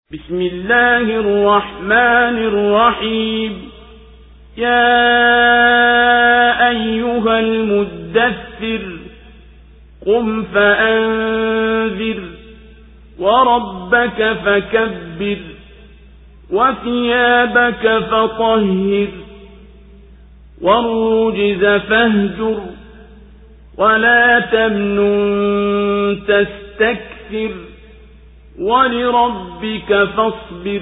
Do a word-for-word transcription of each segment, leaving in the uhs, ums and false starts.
بسم الله الرحمن الرحيم. يا أيها المدثر قم فأنذر وربك فكبر وثيابك فطهر والرجز فاهجر ولا تمنن تستكثر ولربك فاصبر.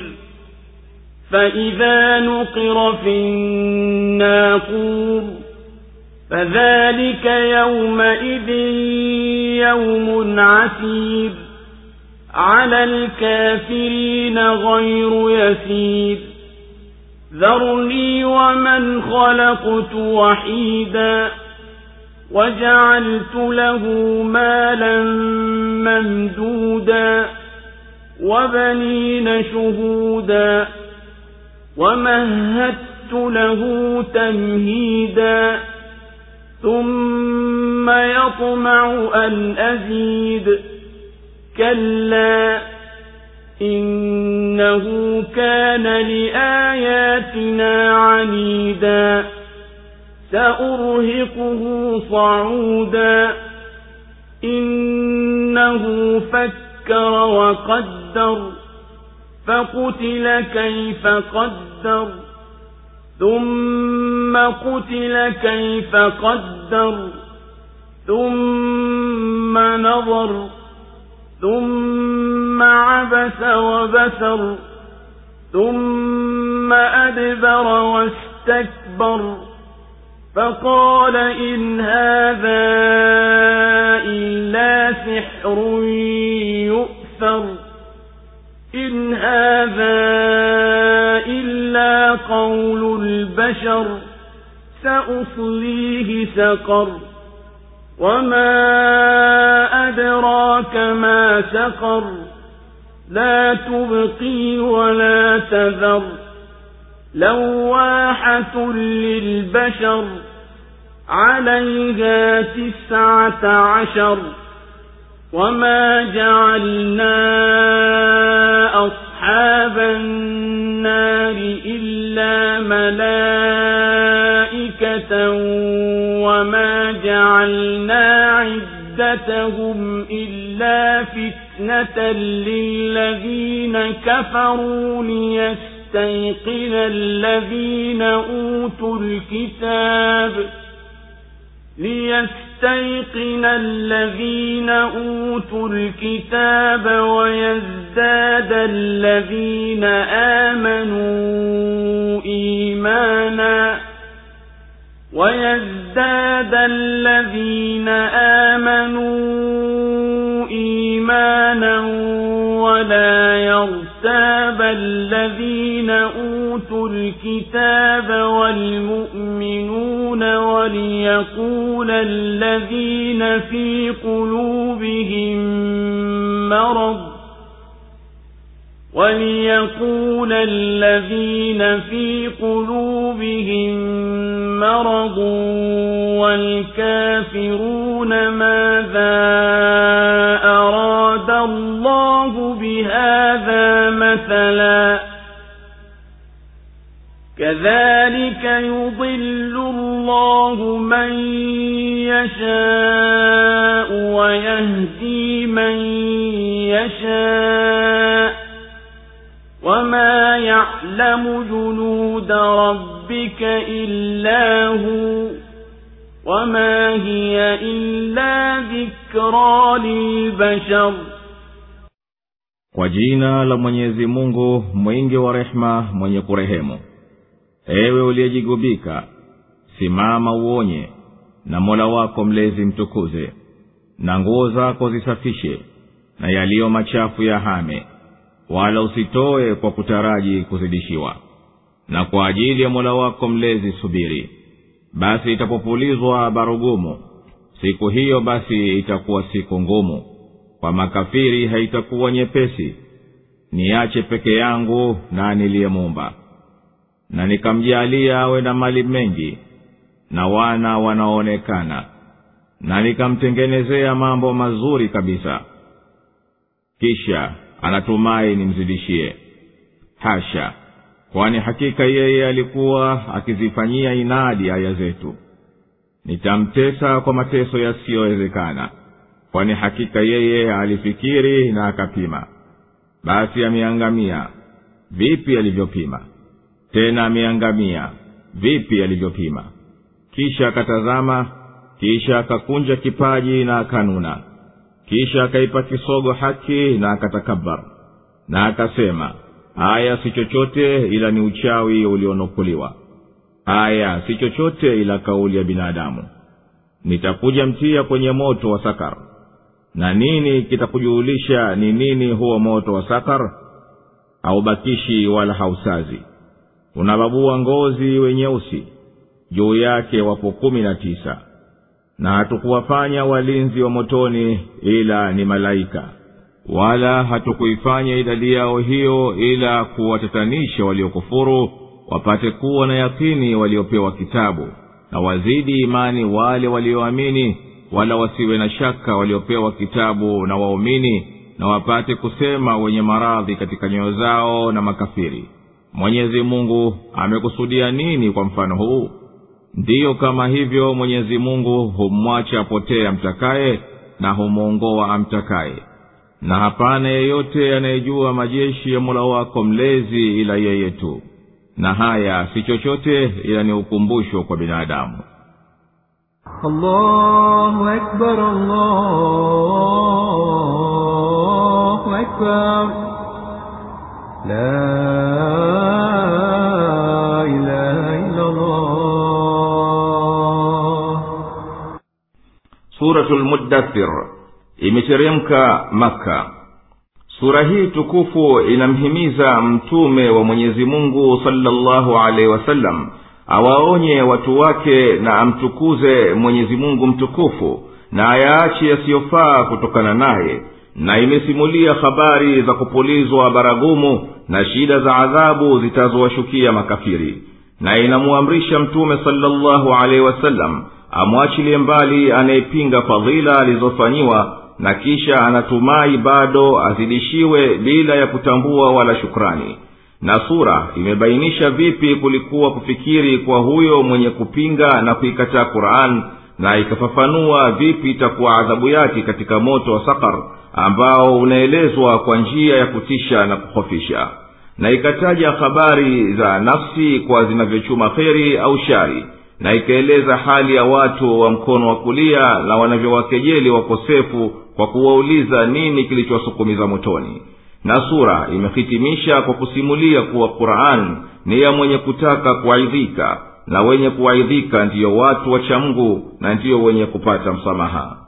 فإذا نقر في الناقور فذلك يومئذ يوم عسير على الكافرين غير يسير. ذرني ومن خلقت وحيدا وجعلت له مالا ممدودا وبنين شهودا ومهدت له تمهيدا ثم يطمع أن أزيد كلا إنه كان لآياتنا عنيدا سأرهقه صعودا إنه فكر وقدر فقتل كيف قدر ثم قتل كيف قدر ثم نظر ثم عبس وبسر ثم أدبر واستكبر فقال إن هذا إلا سحر يؤثر إن هذا إلا قول البشر سأصليه سقر وما أدراك ما سقر لا تبقي ولا تذر لواحة للبشر عليها تسعة عشر. وما جعلنا أصحاب النار إلا ملائكة وما جعلنا عدتهم إلا فتنة للذين كفروا ليستيقن الذين أوتوا الكتاب ليستيقن الذين أوتوا الكتاب ويزداد الذين آمنوا إيمانا ويزداد الذين آمنوا إيمانا ولا يرتاب الذين أوتوا الكتاب والمؤمنون وليقول الذين في قلوبهم مرض وليقول الذين في قلوبهم مرض والكافرون ماذا أراد الله بهذا مثلا كذلك يضل الله من يشاء ويهدي من يشاء وما يعلم جنود ربك إلا هو وما هي إلا ذكرى للبشر. Kwa jina la Mwenyezi Mungu mwingi wa rehema mwenye kurehemu. Ewe uliyejigubika, simama uonye, na Mola wako mlezi mtukuze, na nguo zako zisafishe, na yaliyo machafu ya hame, wala usitoe kwa kutaraji kuzidishiwa. Na kwa ajili ya Mola wako mlezi subiri, basi itapopulizwa barugumu, siku hiyo basi itakuwa siku ngumu, kwa makafiri haitakuwa nyepesi. Niache peke yangu na niliyemuumba, na nikamjalia awe na mali mengi na wana wanaonekana, na nikamtengenezea mambo mazuri kabisa. Kisha anatumai nimzidishie. Hasha, kwani hakika yeye alikuwa akizifanyia inadi aya zetu. Nitamtesa kwa mateso yasiyowezekana, kwani hakika yeye alifikiri na akapima. Basi ameangamia vipi alivyopima, tena ameangamia vipi alivyopima. Kisha akatazama, kisha akakunja kipaji na akanuna, kisha akaipa kisogo haki na akatakabbar, na akasema, haya si chochote ila ni uchawi ulionukuliwa, haya si chochote ila kauli ya binadamu. Nitakuja mtia kwenye moto wa sakar, na nini kitakujulisha ni nini huo moto wa sakar? Haubakishi wala hausazi, unababua ngozi wenyeusi, juu yake wapo kumi na tisa. Na hatukuwafanya walinzi wa motoni ila ni malaika, wala hatukuifanya idadi yao hiyo ila kuwatatanisha waliokufuru, wapate kuwa na yakini waliopewa kitabu, na wazidi imani wale walioamini, wala wasiwe na shaka waliopewa kitabu na waumini, na wapate kusema wenye maradhi katika nyoyo zao na makafiri, Mwenyezi Mungu amekusudia nini kwa mfano huu? Ndiyo kama hivyo Mwenyezi Mungu humwacha apotee amtakaye na humuongoa amtakaye, na hapana yeyote anayejua majeshi ya Mola wako mlezi ila yeye tu, na haya si chochote ila ni ukumbusho kwa binadamu. Allahu Akbar, Allahu Akbar, la ilaha illa Allah. Suratul Muddathir imeteremka Makka. Sura hii tukufu inamhimiza mtume wa Mwenyezi Mungu sallallahu alaihi wasallam awaonye watu wake na amtukuze Mwenyezi Mungu mtukufu na ayaache yasiyofaa kutokana naye, na imesimulia habari za kupulizwa baragumu na shida za adhabu zitazowashukia makafiri, na inamuamrisha mtume sallallahu alaihi wasallam amwachilie mbali anayepinga fadhila alizofanyiwa, na kisha anatumai bado azidishiwe bila ya kutambua wala shukrani. Na sura imebainisha vipi kulikuwa kufikiri kwa huyo mwenye kupinga na kuikataa Qur'an, na ikafafanua vipi itakuwa adhabu yake katika moto wa sakar ambao unaelezwa kwa njia ya kutisha na kukhofisha, na ikataja habari za nafsi kwa zinavyochuma kheri au shari, na ikaeleza hali ya watu wa mkono wa kulia na wanavyowakejeli wakosefu kwa kuwauliza nini kilichowasukumiza motoni. Na sura imehitimisha kwa kusimulia kuwa Qur'an ni ya mwenye kutaka kuaidhika, na wenye kuaidhika ndiyo watu wacha Mungu, na ndiyo wenye kupata msamaha.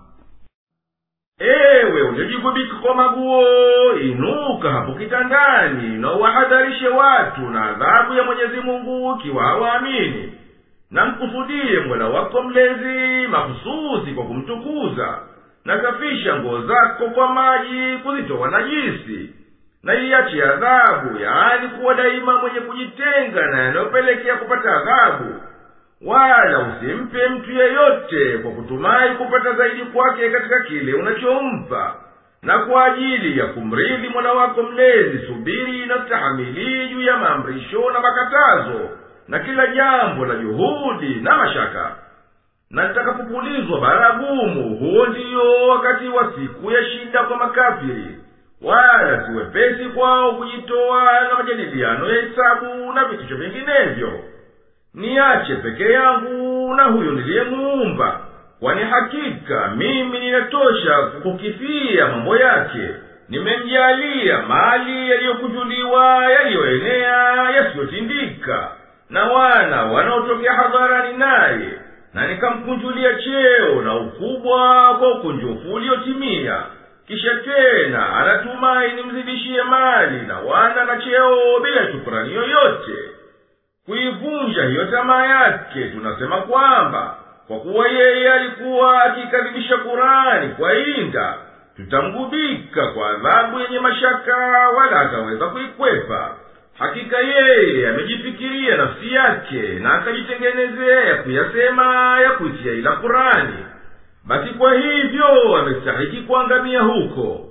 Ewe uliojigubika kwa maguo, inuka hapo kitandani na wahadharishe watu na adhabu ya Mwenyezi Mungu kiwa hawaamini, na mkusudie Mola wako mlezi mahususi kwa kumtukuza, na safisha nguo zako kwa maji kuzitoa najisi, na iache adhabu, yaani kuwa daima mwenye kujitenga na yanayopelekea kupata adhabu, wala usimpe mtu yeyote kwa kutumai kupata zaidi kwake katika kile unachompa. Na kwa ajili ya kumridhi Mola wako mlezi, subiri na tahamili juu ya maamrisho na makatazo na kila jambo la juhudi na mashaka. Na litakapopulizwa baragumu, huo ndiyo wakati wa siku ya shida kwa makafiri, wala si wepesi kwao kujitoa na majadiliano ya hisabu na vitisho vinginevyo. Niache peke yangu na huyo niliyemuumba, kwani hakika mimi ninatosha kukukifia mambo yake. Nimemjalia mali yaliyokujuliwa, yaliyoenea, yasiyotindika, na wana wanaotokea hadharani naye, na nikamkunjulia cheo na ukubwa kwa ukunjufu uliotimia. Kisha tena anatumai nimzidishie mali na wana na cheo bila shukrani yoyote. Kuivunja hiyo tamaa yake, tunasema kwamba kwa kuwa yeye alikuwa akikadhibisha Qur'ani kwa inda, tutamgubika kwa adhabu yenye mashaka, wala hataweza kuikwepa. Hakika yeye amejifikiria nafsi yake na akajitengenezea ya kuyasema ya kuitia ila Qur'ani, basi kwa hivyo amestahiki kuangamia huko.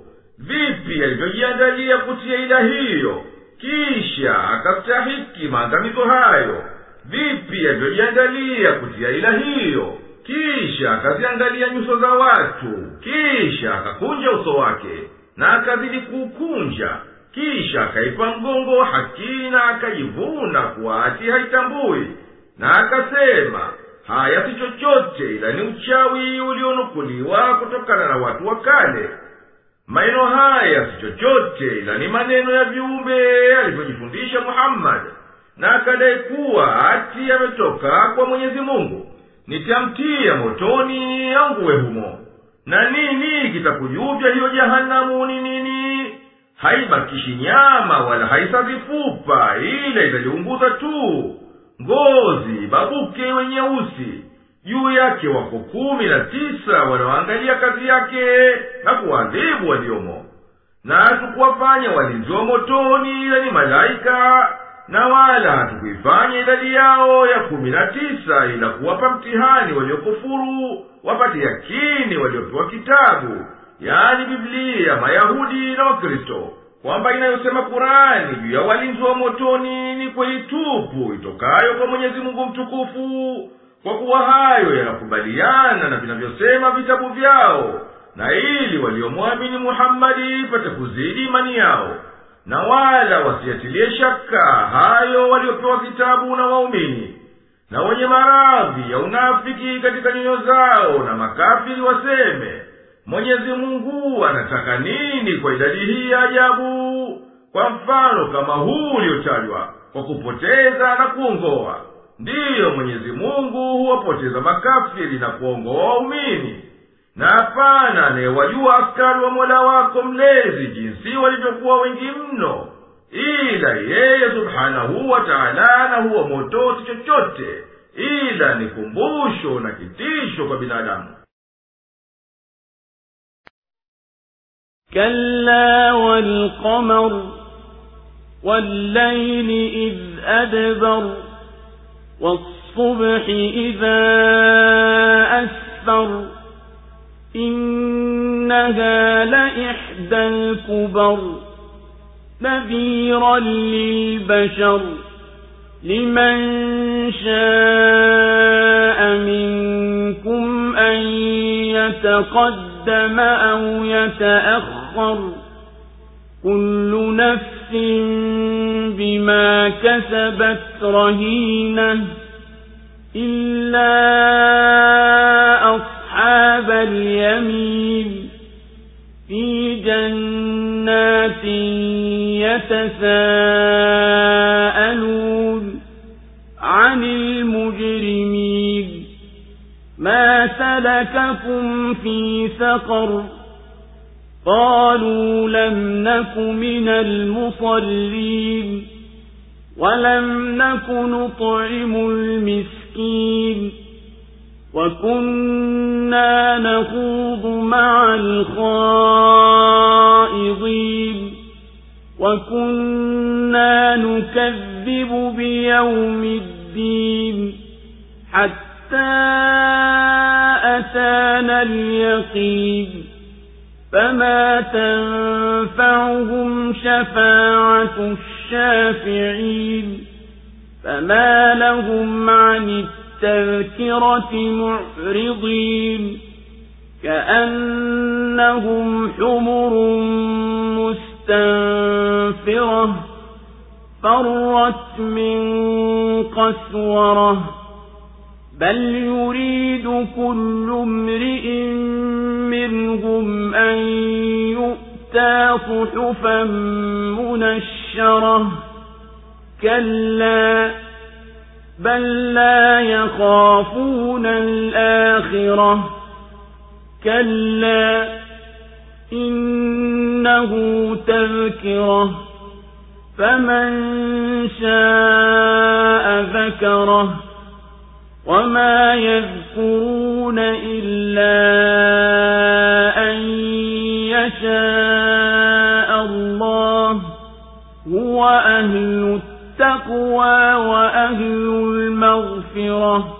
vipi alivyojiandalia kutia ila hiyo kisha akastahiki maangamizo hayo. Vipi alivyojiandalia kutia ila hiyo kisha akaziangalia nyuso za watu, kisha akakunja uso wake na akazidi kukunja, kisha akaipa mgongo haki na akajivuna kuwa ati haitambui, na akasema haya si chochote ila ni uchawi ulionukuliwa kutokana na watu wa kale. Maneno haya si chochote ila ni maneno ya viumbe alivyojifundisha Muhammad, na akadai kuwa ati ametoka kwa Mwenyezi Mungu. Nitamtia motoni anguwe humo. Na nini kitakujuvya hiyo jahanamu ni nini? Haibakishi nyama wala haisazifupa, ila italiunguza tu ngozi babuke wenye usi. Juu yake wako kumi na tisa wanaoangalia kazi yake na kuadhibu waliomo. Na hatukuwafanya walinzi wa motoni ila ni malaika, na wala hatukuifanya idadi yao ya kumi na tisa ila kuwapa mtihani waliokufuru, wapate yakini waliopewa kitabu, yaani Biblia, Mayahudi na Wakristo, kwamba inayosema Kurani juu ya walinzi wa motoni ni kweli tupu itokayo kwa Mwenyezi Mungu mtukufu, kwa kuwa hayo yanakubaliana na vinavyosema vitabu vyao, na ili waliomwamini Muhammadi ipate kuzidi imani yao, na wala wasiatilie shaka hayo waliopewa kitabu na waumini. Na wenye maradhi ya unafiki katika nyoyo zao na makafiri waseme, Mwenyezi Mungu anataka nini kwa idadi hii ya ajabu? Kwa mfano kama huu uliotajwa, kwa kupoteza na kuongoa. Ndiyo Mwenyezi Mungu huwapoteza makafiri na kuongoa waumini. Na hapana anayewajua askari wa Mola wako mlezi jinsi walivyokuwa wengi mno, ila yeye subhanahu wa ta'ala, na huwa moto si chochote ila ni kumbusho na kitisho kwa binadamu. كلا والقمر والليل إذ أدبر والصبح إذا أسفر إنها لإحدى الكبر نذيرا للبشر لمن شاء منكم أن يتقدم أو يتأخر كل نفس بما كسبت رهينة إلا أصحاب اليمين في جنات يتساءلون عن المجرمين ما سلككم في سقر قالوا لم نك من المصلين ولم نك نطعم المسكين وكنا نخوض مع الخائضين وكنا نكذب بيوم الدين حتى أتانا اليقين فما تنفعهم شفاعة الشافعين فما لهم عن التذكرة معرضين كأنهم حمر مستنفرة فرت من قسورة بل يريد كل امرئ منهم أن يؤتى صحفا منشرة كلا بل لا يخافون الآخرة كلا إنه تذكرة فمن شاء ذكره وما يذكرون إلا أن يشاء الله هو أهل التقوى وأهل المغفرة.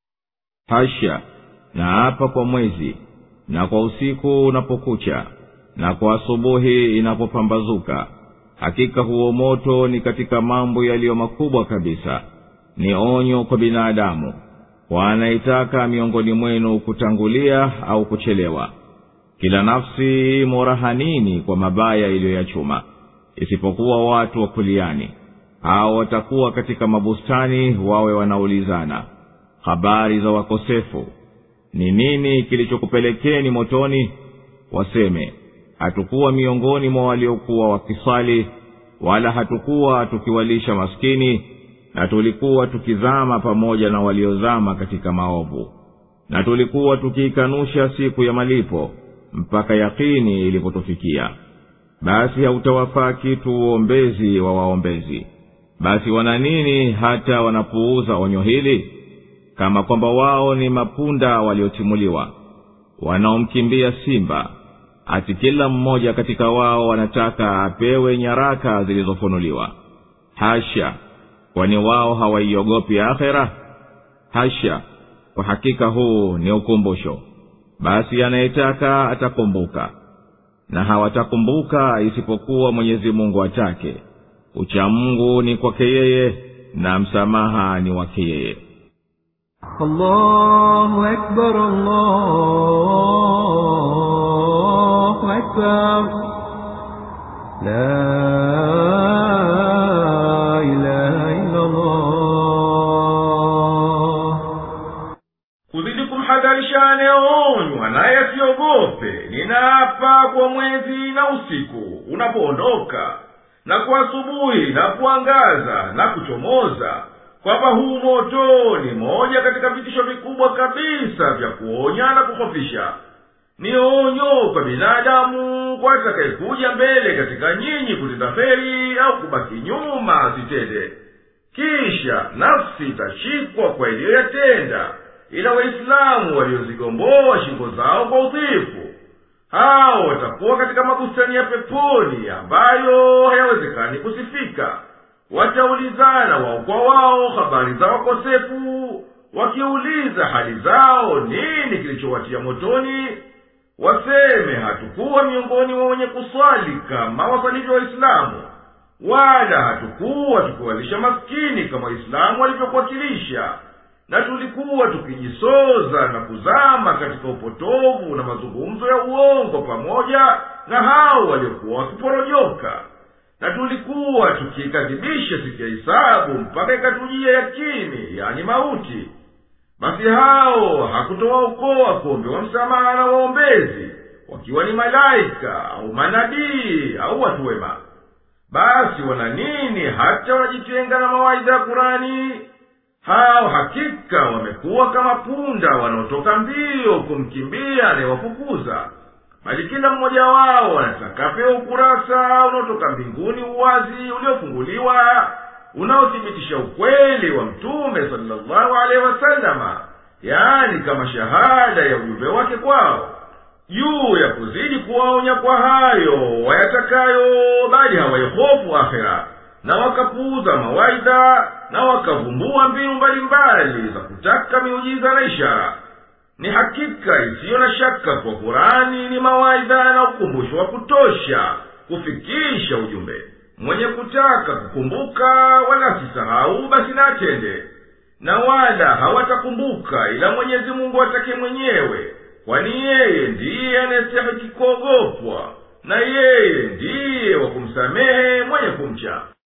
Hasha, na hapa kwa mwezi na kwa usiku unapokucha na kwa asubuhi inapopambazuka. Hakika huo moto ni katika mambo yaliyo makubwa kabisa. Ni onyo kwa binadamu, kwa anaitaka miongoni mwenu kutangulia au kuchelewa. Kila nafsi morahanini kwa mabaya iliyoyachuma, isipokuwa watu wa kuliani. Hao watakuwa katika mabustani, wawe wanaulizana habari za wakosefu. Ni nini kilichokupelekeni motoni? Waseme, hatukuwa miongoni mwa waliokuwa wakisali, wala hatukuwa tukiwalisha maskini, na tulikuwa tukizama pamoja na waliozama katika maovu, na tulikuwa tukiikanusha siku ya malipo mpaka yakini ilipotufikia. Basi hautawafaa kitu uombezi wa waombezi. Basi wana nini hata wanapuuza onyo hili? Kama kwamba wao ni mapunda waliotimuliwa, wanaomkimbia simba. Ati kila mmoja katika wao wanataka apewe nyaraka zilizofunuliwa. Hasha, kwani wao hawaiogopi akhera? Hasha, kwa hakika huu ni ukumbusho. Basi anayetaka atakumbuka, na hawatakumbuka isipokuwa Mwenyezi Mungu atake. Uchamungu ni kwake yeye, na msamaha ni wake yeye. Allahu Akbar, Allahu Akbar, la ilaha illa Allah. Kuzidi kumhadharishane onywa naye asiogope. Ninaapa kwa mwezi na usiku unapoondoka, na kwa asubuhi inapoangaza na kuchomoza, kwamba huu moto ni moja katika vitisho vikubwa kabisa vya kuonya na kuhofisha. Ni onyo kwa binadamu, kwa atakayekuja mbele katika nyinyi kutenda kheri au kubaki nyuma asitende. Kisha nafsi itashikwa kwa iliyoyatenda, ila Waislamu waliozigomboa shingo zao kwa udhifu, hao watakuwa katika mabustani ya peponi ambayo hayawezekani kusifika. Wataulizana wao kwa wao habari za wakosefu, wakiuliza hali zao nini kilichowatia motoni. Waseme, hatukuwa miongoni mwa wenye kuswali kama wasalivyo Waislamu, wala hatukuwa tukiwalisha maskini kama Waislamu walivyokuwakilisha, na tulikuwa tukijisoza na kuzama katika upotovu na mazungumzo ya uongo pamoja na hao waliokuwa wakiporojoka, na tulikuwa tukikadhibisha siku ya hisabu mpaka ikatujia yakini, yani mauti. Basi hao hakutowaokoa kuombewa msamaha na waombezi, wakiwa ni malaika au manabii au watu wema. Basi wana nini hata wajitenga na mawaidha ya Kurani? Hao hakika wamekuwa kama punda wanaotoka mbio kumkimbia anayewafukuza. Bali kila mmoja wao anataka pewa ukurasa unaotoka mbinguni, uwazi uliofunguliwa, unaothibitisha ukweli wa Mtume sallallahu alaihi wasallama, yaani kama shahada ya ujumbe wake kwao, juu ya kuzidi kuwaonya kwa hayo wayatakayo, bali hawaihofu akhera, na wakapuuza mawaidha, na wakavumbua mbinu mbalimbali za kutaka miujiza na ishara. Ni hakika isiyo na shaka kwa Kurani ni mawaidha na ukumbusho wa kutosha kufikisha ujumbe. Mwenye kutaka kukumbuka wala sisahau basi na atende, na wala hawatakumbuka ila Mwenyezi Mungu atake mwenyewe, kwani yeye ndiye anayestahili kuogopwa, na yeye ndiye wa kumsamehe mwenye kumcha.